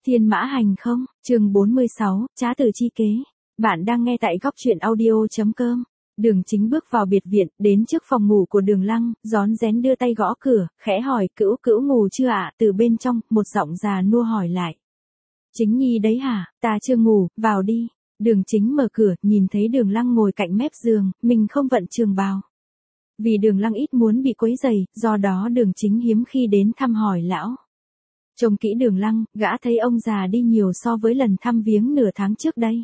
Thiên mã hành không, chương 46, trá tử chi kế. Bạn đang nghe tại góc truyện audio.com. Đường Chính bước vào biệt viện, đến trước phòng ngủ của Đường Lăng, rón rén đưa tay gõ cửa, khẽ hỏi Cữu Cữu ngủ chưa ạ? Từ bên trong, một giọng già nua hỏi lại. Chính Nhi đấy hả, ta chưa ngủ, vào đi. Đường Chính mở cửa, nhìn thấy Đường Lăng ngồi cạnh mép giường, mình không vận trường bào. Vì Đường Lăng ít muốn bị quấy rầy, do đó Đường Chính hiếm khi đến thăm hỏi lão. Trông kỹ Đường Lăng, gã thấy ông già đi nhiều so với lần thăm viếng nửa tháng trước đây.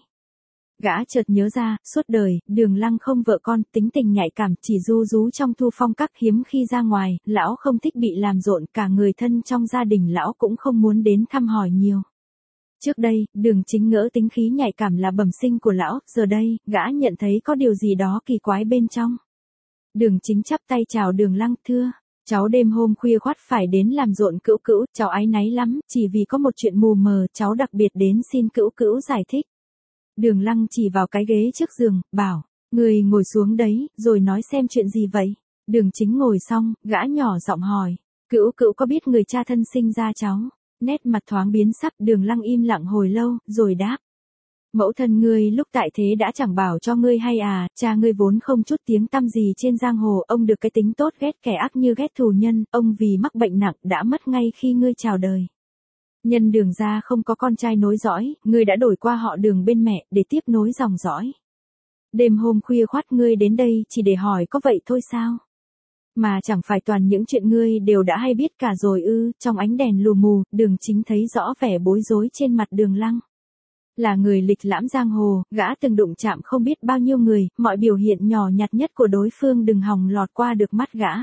Gã chợt nhớ ra, suốt đời, Đường Lăng không vợ con, tính tình nhạy cảm, chỉ ru rú trong Thu Phong Các, hiếm khi ra ngoài, lão không thích bị làm rộn, cả người thân trong gia đình lão cũng không muốn đến thăm hỏi nhiều. Trước đây, Đường Chính ngỡ tính khí nhạy cảm là bẩm sinh của lão, giờ đây, gã nhận thấy có điều gì đó kỳ quái bên trong. Đường Chính chắp tay chào Đường Lăng, thưa. Cháu đêm hôm khuya khoắt phải đến làm rộn Cữu Cữu, cháu áy náy lắm, chỉ vì có một chuyện mù mờ, cháu đặc biệt đến xin Cữu Cữu giải thích. Đường Lăng chỉ vào cái ghế trước giường, bảo, người ngồi xuống đấy, rồi nói xem chuyện gì vậy. Đường Chính ngồi xong, gã nhỏ giọng hỏi, Cữu Cữu có biết người cha thân sinh ra cháu? Nét mặt thoáng biến sắc, Đường Lăng im lặng hồi lâu, rồi đáp. Mẫu thân ngươi lúc tại thế đã chẳng bảo cho ngươi hay à, cha ngươi vốn không chút tiếng tăm gì trên giang hồ, ông được cái tính tốt ghét kẻ ác như ghét thù nhân, ông vì mắc bệnh nặng đã mất ngay khi ngươi chào đời. Nhân Đường gia không có con trai nối dõi, ngươi đã đổi qua họ Đường bên mẹ để tiếp nối dòng dõi. Đêm hôm khuya khoắt ngươi đến đây chỉ để hỏi có vậy thôi sao? Mà chẳng phải toàn những chuyện ngươi đều đã hay biết cả rồi ư? Trong ánh đèn lù mù, Đường Chính thấy rõ vẻ bối rối trên mặt Đường Lăng. Là người lịch lãm giang hồ, gã từng đụng chạm không biết bao nhiêu người, mọi biểu hiện nhỏ nhặt nhất của đối phương đừng hòng lọt qua được mắt gã.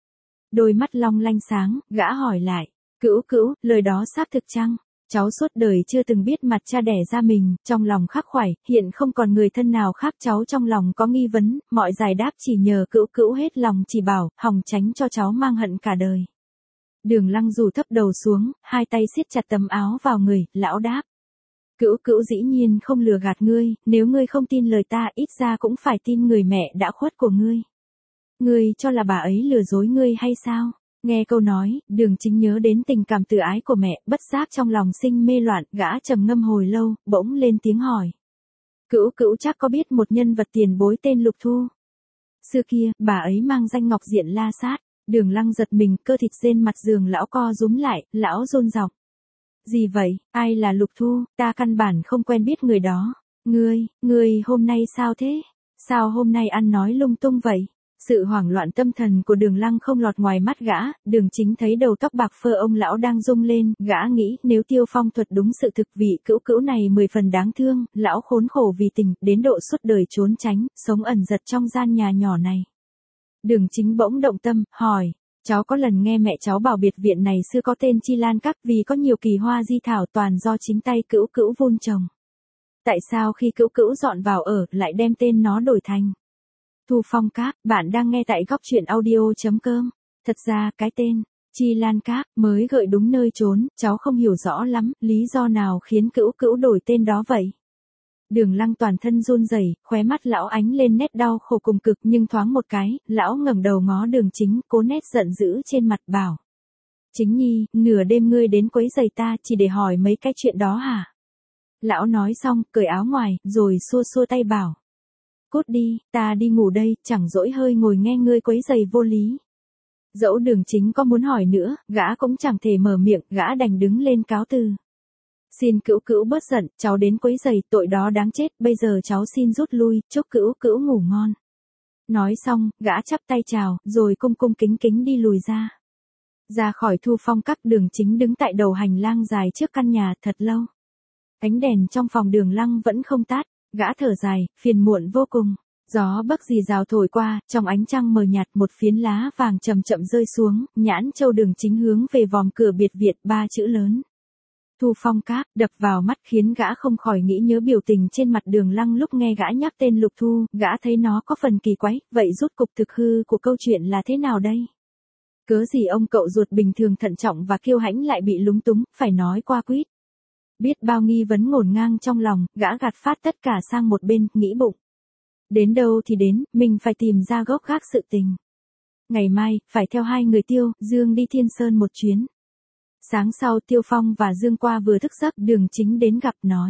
Đôi mắt long lanh sáng, gã hỏi lại, Cữu Cữu, lời đó xác thực chăng? Cháu suốt đời chưa từng biết mặt cha đẻ ra mình, trong lòng khắc khoải, hiện không còn người thân nào khác, cháu trong lòng có nghi vấn, mọi giải đáp chỉ nhờ Cữu Cữu hết lòng chỉ bảo, hòng tránh cho cháu mang hận cả đời. Đường Lăng rủ thấp đầu xuống, hai tay siết chặt tấm áo vào người, lão đáp. Cữu Cữu dĩ nhiên không lừa gạt ngươi, nếu ngươi không tin lời ta ít ra cũng phải tin người mẹ đã khuất của ngươi. Ngươi cho là bà ấy lừa dối ngươi hay sao? Nghe câu nói, Đường Chính nhớ đến tình cảm từ ái của mẹ, bất giác trong lòng sinh mê loạn, gã trầm ngâm hồi lâu, bỗng lên tiếng hỏi. Cữu Cữu chắc có biết một nhân vật tiền bối tên Lục Thu. Xưa kia, bà ấy mang danh Ngọc Diện La Sát. Đường Lăng giật mình, cơ thịt trên mặt giường lão co rúm lại, lão run giọng. Gì vậy, ai là Lục Thu, ta căn bản không quen biết người đó. Ngươi hôm nay sao thế? Sao hôm nay ăn nói lung tung vậy? Sự hoảng loạn tâm thần của Đường Lăng không lọt ngoài mắt gã, Đường Chính thấy đầu tóc bạc phơ ông lão đang rung lên, gã nghĩ nếu Tiêu Phong thuật đúng sự thực vị Cữu Cữu này 10 phần đáng thương, lão khốn khổ vì tình, đến độ suốt đời trốn tránh, sống ẩn giật trong gian nhà nhỏ này. Đường Chính bỗng động tâm, hỏi. Cháu có lần nghe mẹ cháu bảo biệt viện này xưa có tên Chi Lan Các vì có nhiều kỳ hoa di thảo toàn do chính tay Cữu Cữu vun trồng. Tại sao khi Cữu Cữu dọn vào ở lại đem tên nó đổi thành Thu Phong Các? Bạn đang nghe tại góc truyện audio.com. Thật ra cái tên Chi Lan Các mới gợi đúng nơi trốn, cháu không hiểu rõ lắm lý do nào khiến Cữu Cữu đổi tên đó vậy. Đường Lăng toàn thân run rẩy, khóe mắt lão ánh lên nét đau khổ cùng cực, nhưng thoáng một cái, lão ngẩng đầu ngó Đường Chính, cố nét giận dữ trên mặt bảo. Chính Nhi, nửa đêm ngươi đến quấy rầy ta chỉ để hỏi mấy cái chuyện đó hả? Lão nói xong, cởi áo ngoài, rồi xua xua tay bảo. Cút đi, ta đi ngủ đây, chẳng dỗi hơi ngồi nghe ngươi quấy rầy vô lý. Dẫu Đường Chính có muốn hỏi nữa, gã cũng chẳng thể mở miệng, gã đành đứng lên cáo từ. Xin Cữu Cữu bớt giận, cháu đến quấy rầy, tội đó đáng chết, bây giờ cháu xin rút lui, chúc Cữu Cữu ngủ ngon. Nói xong, gã chắp tay chào, rồi cung cung kính kính đi lùi ra. Ra khỏi Thu Phong Các, Đường Chính đứng tại đầu hành lang dài trước căn nhà thật lâu. Ánh đèn trong phòng Đường Lăng vẫn không tắt, gã thở dài, phiền muộn vô cùng. Gió bấc rì rào thổi qua, trong ánh trăng mờ nhạt một phiến lá vàng chậm chậm rơi xuống, nhãn châu Đường Chính hướng về vòm cửa biệt viện, 3 chữ lớn. Thu Phong Các, đập vào mắt khiến gã không khỏi nghĩ nhớ biểu tình trên mặt Đường Lăng lúc nghe gã nhắc tên Lục Thu, gã thấy nó có phần kỳ quái, vậy rốt cục thực hư của câu chuyện là thế nào đây? Cớ gì ông cậu ruột bình thường thận trọng và kiêu hãnh lại bị lúng túng, phải nói qua quýt. Biết bao nghi vấn ngổn ngang trong lòng, gã gạt phát tất cả sang một bên, nghĩ bụng. Đến đâu thì đến, mình phải tìm ra gốc gác sự tình. Ngày mai, phải theo hai người Tiêu, Dương đi Thiên Sơn một chuyến. Sáng sau Tiêu Phong và Dương Qua vừa thức giấc, Đường Chính đến gặp nói.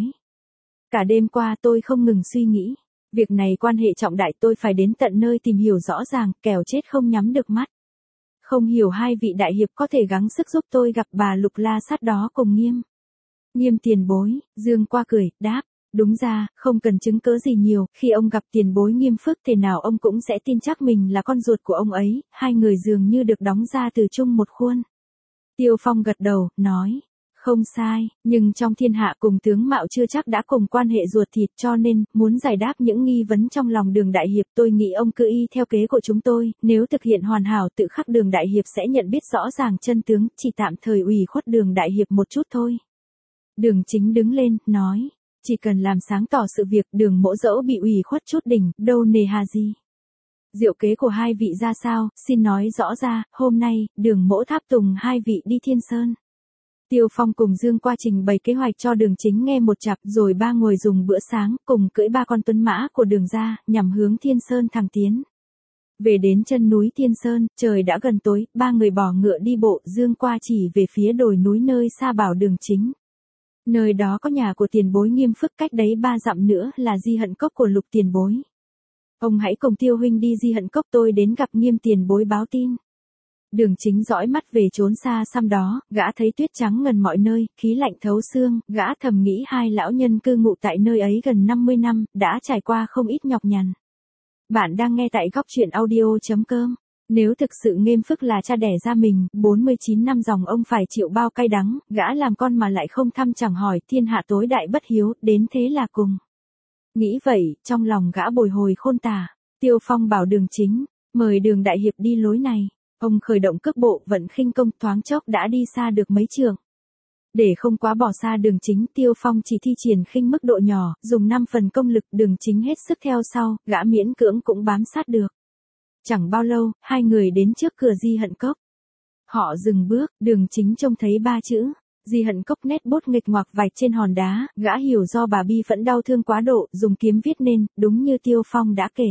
Cả đêm qua tôi không ngừng suy nghĩ. Việc này quan hệ trọng đại, tôi phải đến tận nơi tìm hiểu rõ ràng, kẻo chết không nhắm được mắt. Không hiểu hai vị đại hiệp có thể gắng sức giúp tôi gặp bà Lục La Sát đó cùng Nghiêm. Nghiêm tiền bối, Dương Qua cười, đáp. Đúng ra, không cần chứng cớ gì nhiều, khi ông gặp tiền bối Nghiêm Phước thế nào ông cũng sẽ tin chắc mình là con ruột của ông ấy, hai người dường như được đóng ra từ chung một khuôn. Tiêu Phong gật đầu, nói, không sai, nhưng trong thiên hạ cùng tướng mạo chưa chắc đã cùng quan hệ ruột thịt, cho nên, muốn giải đáp những nghi vấn trong lòng Đường đại hiệp, tôi nghĩ ông cứ y theo kế của chúng tôi, nếu thực hiện hoàn hảo tự khắc Đường đại hiệp sẽ nhận biết rõ ràng chân tướng, chỉ tạm thời ủy khuất Đường đại hiệp một chút thôi. Đường Chính đứng lên, nói, chỉ cần làm sáng tỏ sự việc, Đường mỗ dẫu bị ủy khuất chút đỉnh, đâu nề hà gì. Diệu kế của hai vị ra sao, xin nói rõ ra, hôm nay, Đường mỗ tháp tùng hai vị đi Thiên Sơn. Tiêu Phong cùng Dương Qua trình bày kế hoạch cho Đường Chính nghe một chặp, rồi ba ngồi dùng bữa sáng, cùng cưỡi ba con tuấn mã của Đường ra, nhằm hướng Thiên Sơn thẳng tiến. Về đến chân núi Thiên Sơn, trời đã gần tối, ba người bỏ ngựa đi bộ, Dương Qua chỉ về phía đồi núi nơi xa bảo Đường Chính. Nơi đó có nhà của tiền bối Nghiêm Phước, cách đấy 3 dặm nữa là Di Hận Cốc của Lục tiền bối. Ông hãy cùng Tiêu huynh đi Di Hận Cốc, tôi đến gặp Nghiêm tiền bối báo tin. Đường Chính dõi mắt về chốn xa xăm đó, gã thấy tuyết trắng ngần mọi nơi, khí lạnh thấu xương, gã thầm nghĩ hai lão nhân cư ngụ tại nơi ấy gần 50 năm, đã trải qua không ít nhọc nhằn. Bạn đang nghe tại góc truyện audio.com. Nếu thực sự Nghiêm Phước là cha đẻ ra mình, 49 năm dòng ông phải chịu bao cay đắng, gã làm con mà lại không thăm chẳng hỏi, thiên hạ tối đại bất hiếu, đến thế là cùng. Nghĩ vậy, trong lòng gã bồi hồi khôn tả. Tiêu Phong bảo Đường Chính, mời Đường đại hiệp đi lối này. Ông khởi động cước bộ, vận khinh công, thoáng chốc đã đi xa được mấy trượng. Để không quá bỏ xa Đường Chính, Tiêu Phong chỉ thi triển khinh mức độ nhỏ, dùng 5 phần công lực, Đường Chính hết sức theo sau, gã miễn cưỡng cũng bám sát được. Chẳng bao lâu, hai người đến trước cửa Di Hận Cốc. Họ dừng bước, Đường Chính trông thấy 3 chữ. Di Hận Cốc nét bút nghịch ngoạc vạch trên hòn đá, gã hiểu do bà Bi Phẫn đau thương quá độ, dùng kiếm viết nên, đúng như Tiêu Phong đã kể.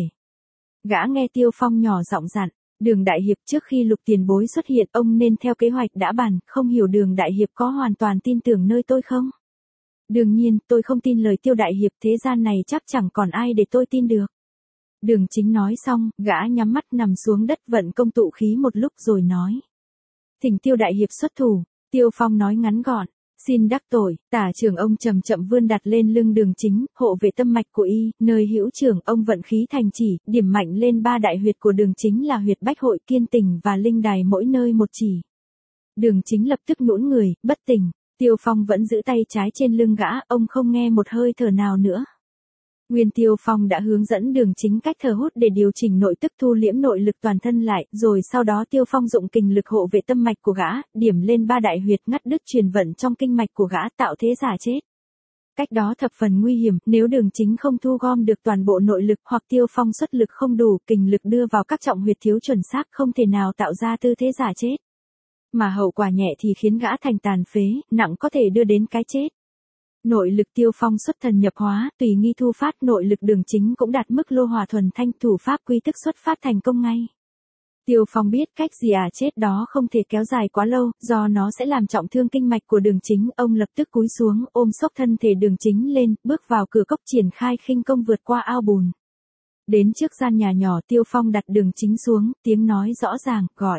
Gã nghe Tiêu Phong nhỏ giọng dặn, Đường đại hiệp trước khi Lục tiền bối xuất hiện, ông nên theo kế hoạch đã bàn, không hiểu Đường đại hiệp có hoàn toàn tin tưởng nơi tôi không? Đương nhiên, tôi không tin lời Tiêu đại hiệp, thế gian này chắc chẳng còn ai để tôi tin được. Đường Chính nói xong, gã nhắm mắt nằm xuống đất vận công tụ khí một lúc rồi nói. Thỉnh Tiêu đại hiệp xuất thủ. Tiêu Phong nói ngắn gọn, xin đắc tội, tả trưởng ông chậm chậm vươn đặt lên lưng Đường Chính, hộ vệ tâm mạch của y, nơi hữu trưởng ông vận khí thành chỉ, điểm mạnh lên 3 đại huyệt của Đường Chính là huyệt Bách Hội, Kiên Tình và Linh Đài, mỗi nơi một chỉ. Đường Chính lập tức nhũn người, bất tỉnh. Tiêu Phong vẫn giữ tay trái trên lưng gã, ông không nghe một hơi thở nào nữa. Nguyên Tiêu Phong đã hướng dẫn Đường Chính cách thở hút để điều chỉnh nội tức, thu liễm nội lực toàn thân lại, rồi sau đó Tiêu Phong dụng kình lực hộ vệ tâm mạch của gã, điểm lên 3 đại huyệt, ngắt đứt truyền vận trong kinh mạch của gã, tạo thế giả chết. Cách đó thập phần nguy hiểm, nếu Đường Chính không thu gom được toàn bộ nội lực, hoặc Tiêu Phong xuất lực không đủ, kình lực đưa vào các trọng huyệt thiếu chuẩn xác, không thể nào tạo ra tư thế giả chết. Mà hậu quả nhẹ thì khiến gã thành tàn phế, nặng có thể đưa đến cái chết. Nội lực Tiêu Phong xuất thần nhập hóa, tùy nghi thu phát, nội lực Đường Chính cũng đạt mức lô hòa thuần thanh, thủ pháp quy tức xuất phát thành công ngay. Tiêu Phong biết cách gì chết đó không thể kéo dài quá lâu, do nó sẽ làm trọng thương kinh mạch của Đường Chính, ông lập tức cúi xuống, ôm xốc thân thể Đường Chính lên, bước vào cửa cốc triển khai khinh công vượt qua ao bùn. Đến trước gian nhà nhỏ, Tiêu Phong đặt Đường Chính xuống, tiếng nói rõ ràng, gọi.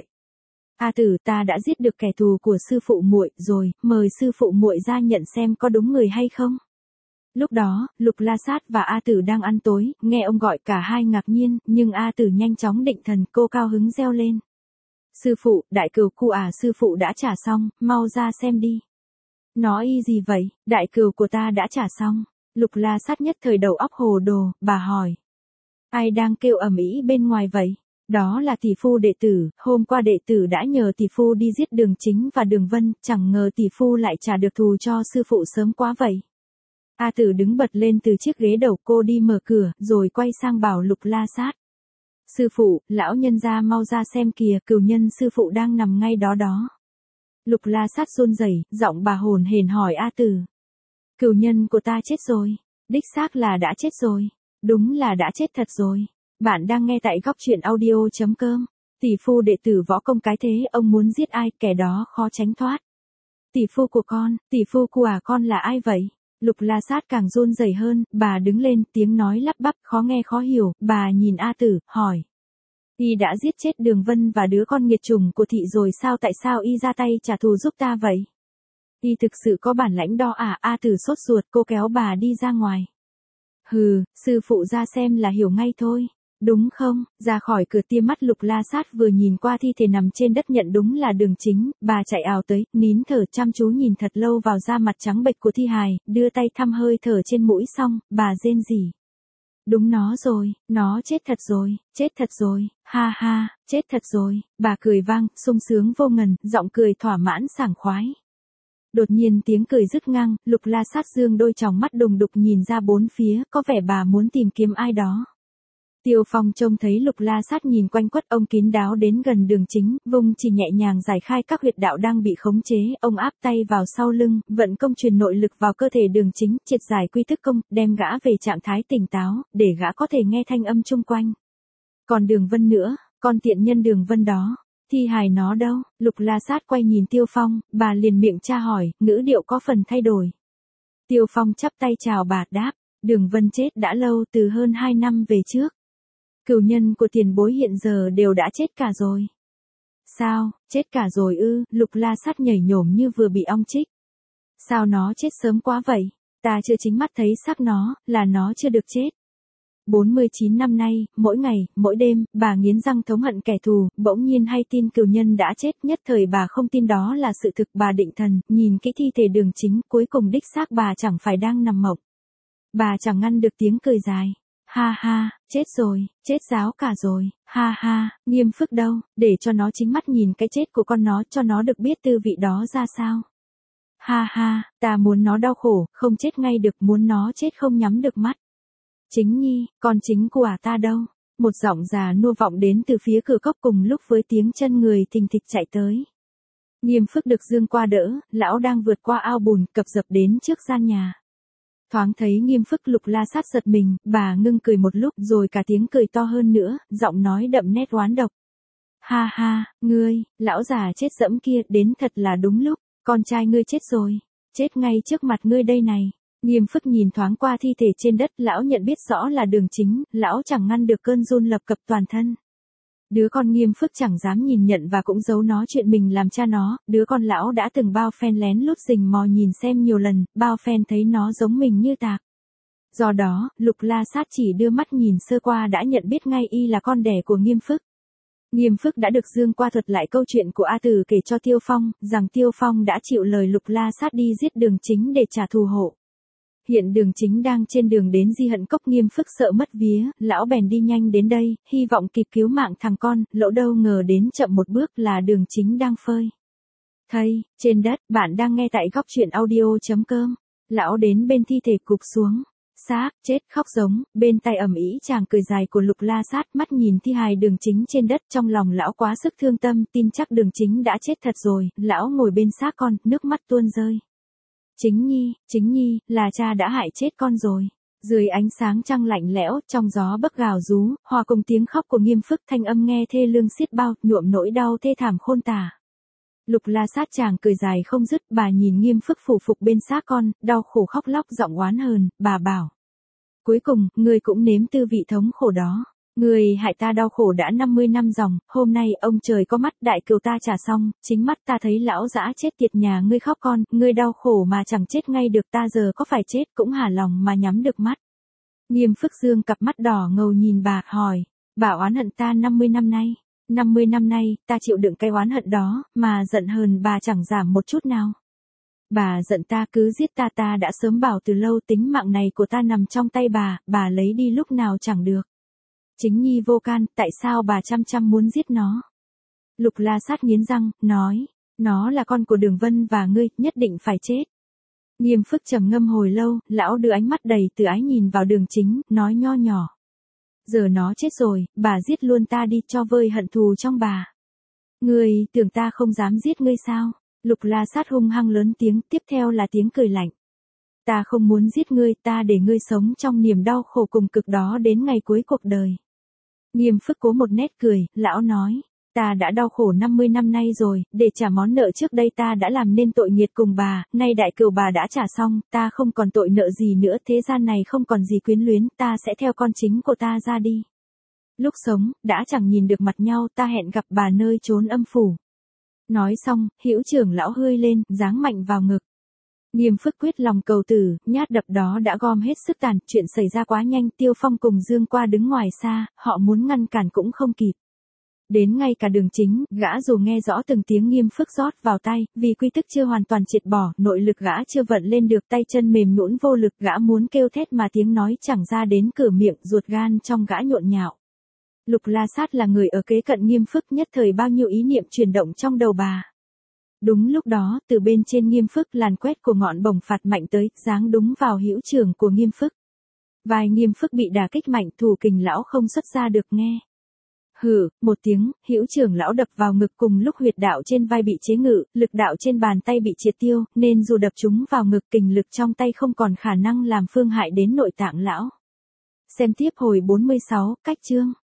A tử, ta đã giết được kẻ thù của sư phụ muội rồi, mời sư phụ muội ra nhận xem có đúng người hay không. Lúc đó, Lục La Sát và A tử đang ăn tối, nghe ông gọi cả hai ngạc nhiên, nhưng A tử nhanh chóng định thần, cô cao hứng reo lên. Sư phụ, đại cừu cu sư phụ đã trả xong, mau ra xem đi. Nói y gì vậy, đại cừu của ta đã trả xong. Lục La Sát nhất thời đầu óc hồ đồ, bà hỏi. Ai đang kêu ầm ĩ bên ngoài vậy? Đó là tỷ phu đệ tử, hôm qua đệ tử đã nhờ tỷ phu đi giết Đường Chính và Đường Vân, chẳng ngờ tỷ phu lại trả được thù cho sư phụ sớm quá vậy. A tử đứng bật lên từ chiếc ghế đầu, cô đi mở cửa, rồi quay sang bảo Lục La Sát. Sư phụ, lão nhân gia mau ra xem kìa, cừu nhân sư phụ đang nằm ngay đó đó. Lục La Sát run rẩy, giọng bà hồn hển hỏi A tử. Cừu nhân của ta chết rồi. Đích xác là đã chết rồi. Đúng là đã chết thật rồi. Bạn đang nghe tại góc truyện audio.com. Tỷ phu đệ tử võ công cái thế, ông muốn giết ai, kẻ đó khó tránh thoát. tỷ phu của con, tỷ phu của con là ai vậy? Lục La Sát càng run rẩy hơn, bà đứng lên, tiếng nói lắp bắp, khó nghe khó hiểu, bà nhìn A Tử, hỏi. Y đã giết chết Đường Vân và đứa con nghiệt chủng của thị rồi sao, tại sao y ra tay trả thù giúp ta vậy? Y thực sự có bản lãnh đó à? A Tử sốt ruột, cô kéo bà đi ra ngoài. Hừ, sư phụ ra xem là hiểu ngay thôi. Đúng không? Ra khỏi cửa tia mắt Lục La Sát vừa nhìn qua thi thể nằm trên đất nhận đúng là Đường Chính, bà chạy ào tới, nín thở chăm chú nhìn thật lâu vào da mặt trắng bệch của thi hài, đưa tay thăm hơi thở trên mũi xong, bà rên rỉ. Đúng nó rồi, nó chết thật rồi, ha ha, chết thật rồi, bà cười vang, sung sướng vô ngần, giọng cười thỏa mãn sảng khoái. Đột nhiên tiếng cười rứt ngang, Lục La Sát dương đôi tròng mắt đùng đục nhìn ra bốn phía, có vẻ bà muốn tìm kiếm ai đó. Tiêu Phong trông thấy Lục La Sát nhìn quanh quất, ông kín đáo đến gần Đường Chính, vung chỉ nhẹ nhàng giải khai các huyệt đạo đang bị khống chế, ông áp tay vào sau lưng, vận công truyền nội lực vào cơ thể Đường Chính, triệt giải quy tức công, đem gã về trạng thái tỉnh táo, để gã có thể nghe thanh âm chung quanh. Còn Đường Vân nữa, con tiện nhân Đường Vân đó, thi hài nó đâu? Lục La Sát quay nhìn Tiêu Phong, bà liền miệng tra hỏi, ngữ điệu có phần thay đổi. Tiêu Phong chắp tay chào bà, đáp, Đường Vân chết đã lâu, từ hơn 2 năm về trước. Cửu nhân của tiền bối hiện giờ đều đã chết cả rồi. Sao, chết cả rồi ư? Lục La Sát nhảy nhổm như vừa bị ong chích. Sao nó chết sớm quá vậy? Ta chưa chính mắt thấy xác nó, là nó chưa được chết. 49 năm nay, mỗi ngày, mỗi đêm, bà nghiến răng thống hận kẻ thù, bỗng nhiên hay tin cửu nhân đã chết, nhất thời bà không tin đó là sự thực, bà định thần, nhìn kỹ thi thể Đường Chính, cuối cùng đích xác bà chẳng phải đang nằm mộng. Bà chẳng ngăn được tiếng cười dài. Ha ha, chết rồi, chết ráo cả rồi, ha ha, Nghiêm Phức đâu, để cho nó chính mắt nhìn cái chết của con nó, cho nó được biết tư vị đó ra sao. Ha ha, ta muốn nó đau khổ, không chết ngay được, muốn nó chết không nhắm được mắt. Chính Nhi, con chính của ta đâu? Một giọng già nua vọng đến từ phía cửa cốc cùng lúc với tiếng chân người thình thịch chạy tới. Nghiêm Phức được dương qua đỡ, lão đang vượt qua ao bùn, cập dập đến trước gian nhà. Thoáng thấy Nghiêm Phức, Lục La Sát giật mình, bà ngưng cười một lúc rồi cả tiếng cười to hơn nữa, giọng nói đậm nét oán độc. Ha ha, ngươi, lão già chết dẫm kia, đến thật là đúng lúc, con trai ngươi chết rồi, chết ngay trước mặt ngươi đây này. Nghiêm Phức nhìn thoáng qua thi thể trên đất, lão nhận biết rõ là Đường Chính, lão chẳng ngăn được cơn run lập cập toàn thân. Đứa con Nghiêm Phức chẳng dám nhìn nhận và cũng giấu nó chuyện mình làm cha nó, đứa con lão đã từng bao phen lén lút rình mò nhìn xem nhiều lần, bao phen thấy nó giống mình như tạc. Do đó, Lục La Sát chỉ đưa mắt nhìn sơ qua đã nhận biết ngay y là con đẻ của Nghiêm Phức. Nghiêm Phức đã được dương qua thuật lại câu chuyện của A Tử kể cho Tiêu Phong, rằng Tiêu Phong đã chịu lời Lục La Sát đi giết Đường Chính để trả thù hộ. Hiện Đường Chính đang trên đường đến Di Hận Cốc, Nghiêm Phức sợ mất vía, lão bèn đi nhanh đến đây, hy vọng kịp cứu mạng thằng con, lỡ đâu ngờ đến chậm một bước là Đường Chính đang phơi thây trên đất. Bạn đang nghe tại góc truyện audio.com. Lão đến bên thi thể cụp xuống, xác chết khóc giống, bên tai ầm ĩ chàng cười dài của Lục La Sát, mắt nhìn thi hài Đường Chính trên đất, trong lòng lão quá sức thương tâm, tin chắc Đường Chính đã chết thật rồi, lão ngồi bên xác con, nước mắt tuôn rơi. Chính Nhi, là cha đã hại chết con rồi. Dưới ánh sáng trăng lạnh lẽo, trong gió bấc gào rú, hòa cùng tiếng khóc của Nghiêm Phức, thanh âm nghe thê lương xiết bao, nhuộm nỗi đau thê thảm khôn tả. Lục La Sát chàng cười dài không dứt, bà nhìn Nghiêm Phức phủ phục bên xác con, đau khổ khóc lóc giọng oán hờn, bà bảo. Cuối cùng, ngươi cũng nếm tư vị thống khổ đó. Ngươi hại ta đau khổ đã 50 năm dòng, hôm nay ông trời có mắt, đại cừu ta trả xong, chính mắt ta thấy lão dã chết tiệt nhà ngươi khóc con, ngươi đau khổ mà chẳng chết ngay được, ta giờ có phải chết cũng hả lòng mà nhắm được mắt. Nghiêm Phức dương cặp mắt đỏ ngầu nhìn bà, hỏi, bà oán hận ta 50 năm nay. 50 năm nay, ta chịu đựng cái oán hận đó, mà giận hờn bà chẳng giảm một chút nào. Bà giận ta cứ giết ta, ta đã sớm bảo từ lâu tính mạng này của ta nằm trong tay bà lấy đi lúc nào chẳng được. Chính Nhi vô can, tại sao bà chăm muốn giết nó? Lục La Sát nghiến răng, nói, nó là con của Đường Vân và ngươi, nhất định phải chết. Nghiêm Phức trầm ngâm hồi lâu, lão đưa ánh mắt đầy từ ái nhìn vào Đường Chính, nói nho nhỏ. Giờ nó chết rồi, bà giết luôn ta đi cho vơi hận thù trong bà. Ngươi, tưởng ta không dám giết ngươi sao? Lục La Sát hung hăng lớn tiếng, tiếp theo là tiếng cười lạnh. Ta không muốn giết ngươi, ta để ngươi sống trong niềm đau khổ cùng cực đó đến ngày cuối cuộc đời. Nghiêm Phức cố một nét cười, lão nói, ta đã đau khổ 50 năm nay rồi, để trả món nợ trước đây ta đã làm nên tội nghiệt cùng bà, nay đại cừu bà đã trả xong, ta không còn tội nợ gì nữa, thế gian này không còn gì quyến luyến, ta sẽ theo con chính của ta ra đi. Lúc sống, đã chẳng nhìn được mặt nhau, ta hẹn gặp bà nơi chốn âm phủ. Nói xong, Hữu trưởng lão hơi lên, giáng mạnh vào ngực. Nghiêm Phức quyết lòng cầu tử, nhát đập đó đã gom hết sức tàn, chuyện xảy ra quá nhanh, Tiêu Phong cùng Dương Qua đứng ngoài xa, họ muốn ngăn cản cũng không kịp. Đến ngay cả đường chính, gã dù nghe rõ từng tiếng Nghiêm Phức rót vào tay, vì quy tức chưa hoàn toàn triệt bỏ, nội lực gã chưa vận lên được, tay chân mềm nhũn vô lực, gã muốn kêu thét mà tiếng nói chẳng ra đến cửa miệng, ruột gan trong gã nhộn nhạo. Lục La Sát là người ở kế cận Nghiêm Phức, nhất thời bao nhiêu ý niệm chuyển động trong đầu bà. Đúng lúc đó, từ bên trên Nghiêm Phức làn quét của ngọn bổng phạt mạnh tới, giáng đúng vào hữu trưởng của Nghiêm Phức. Vai Nghiêm Phức bị đả kích mạnh, thủ kình lão không xuất ra được nghe. Hừ, một tiếng, hữu trưởng lão đập vào ngực, cùng lúc huyệt đạo trên vai bị chế ngự, lực đạo trên bàn tay bị triệt tiêu, nên dù đập chúng vào ngực, kình lực trong tay không còn khả năng làm phương hại đến nội tạng lão. Xem tiếp hồi 46, cách chương.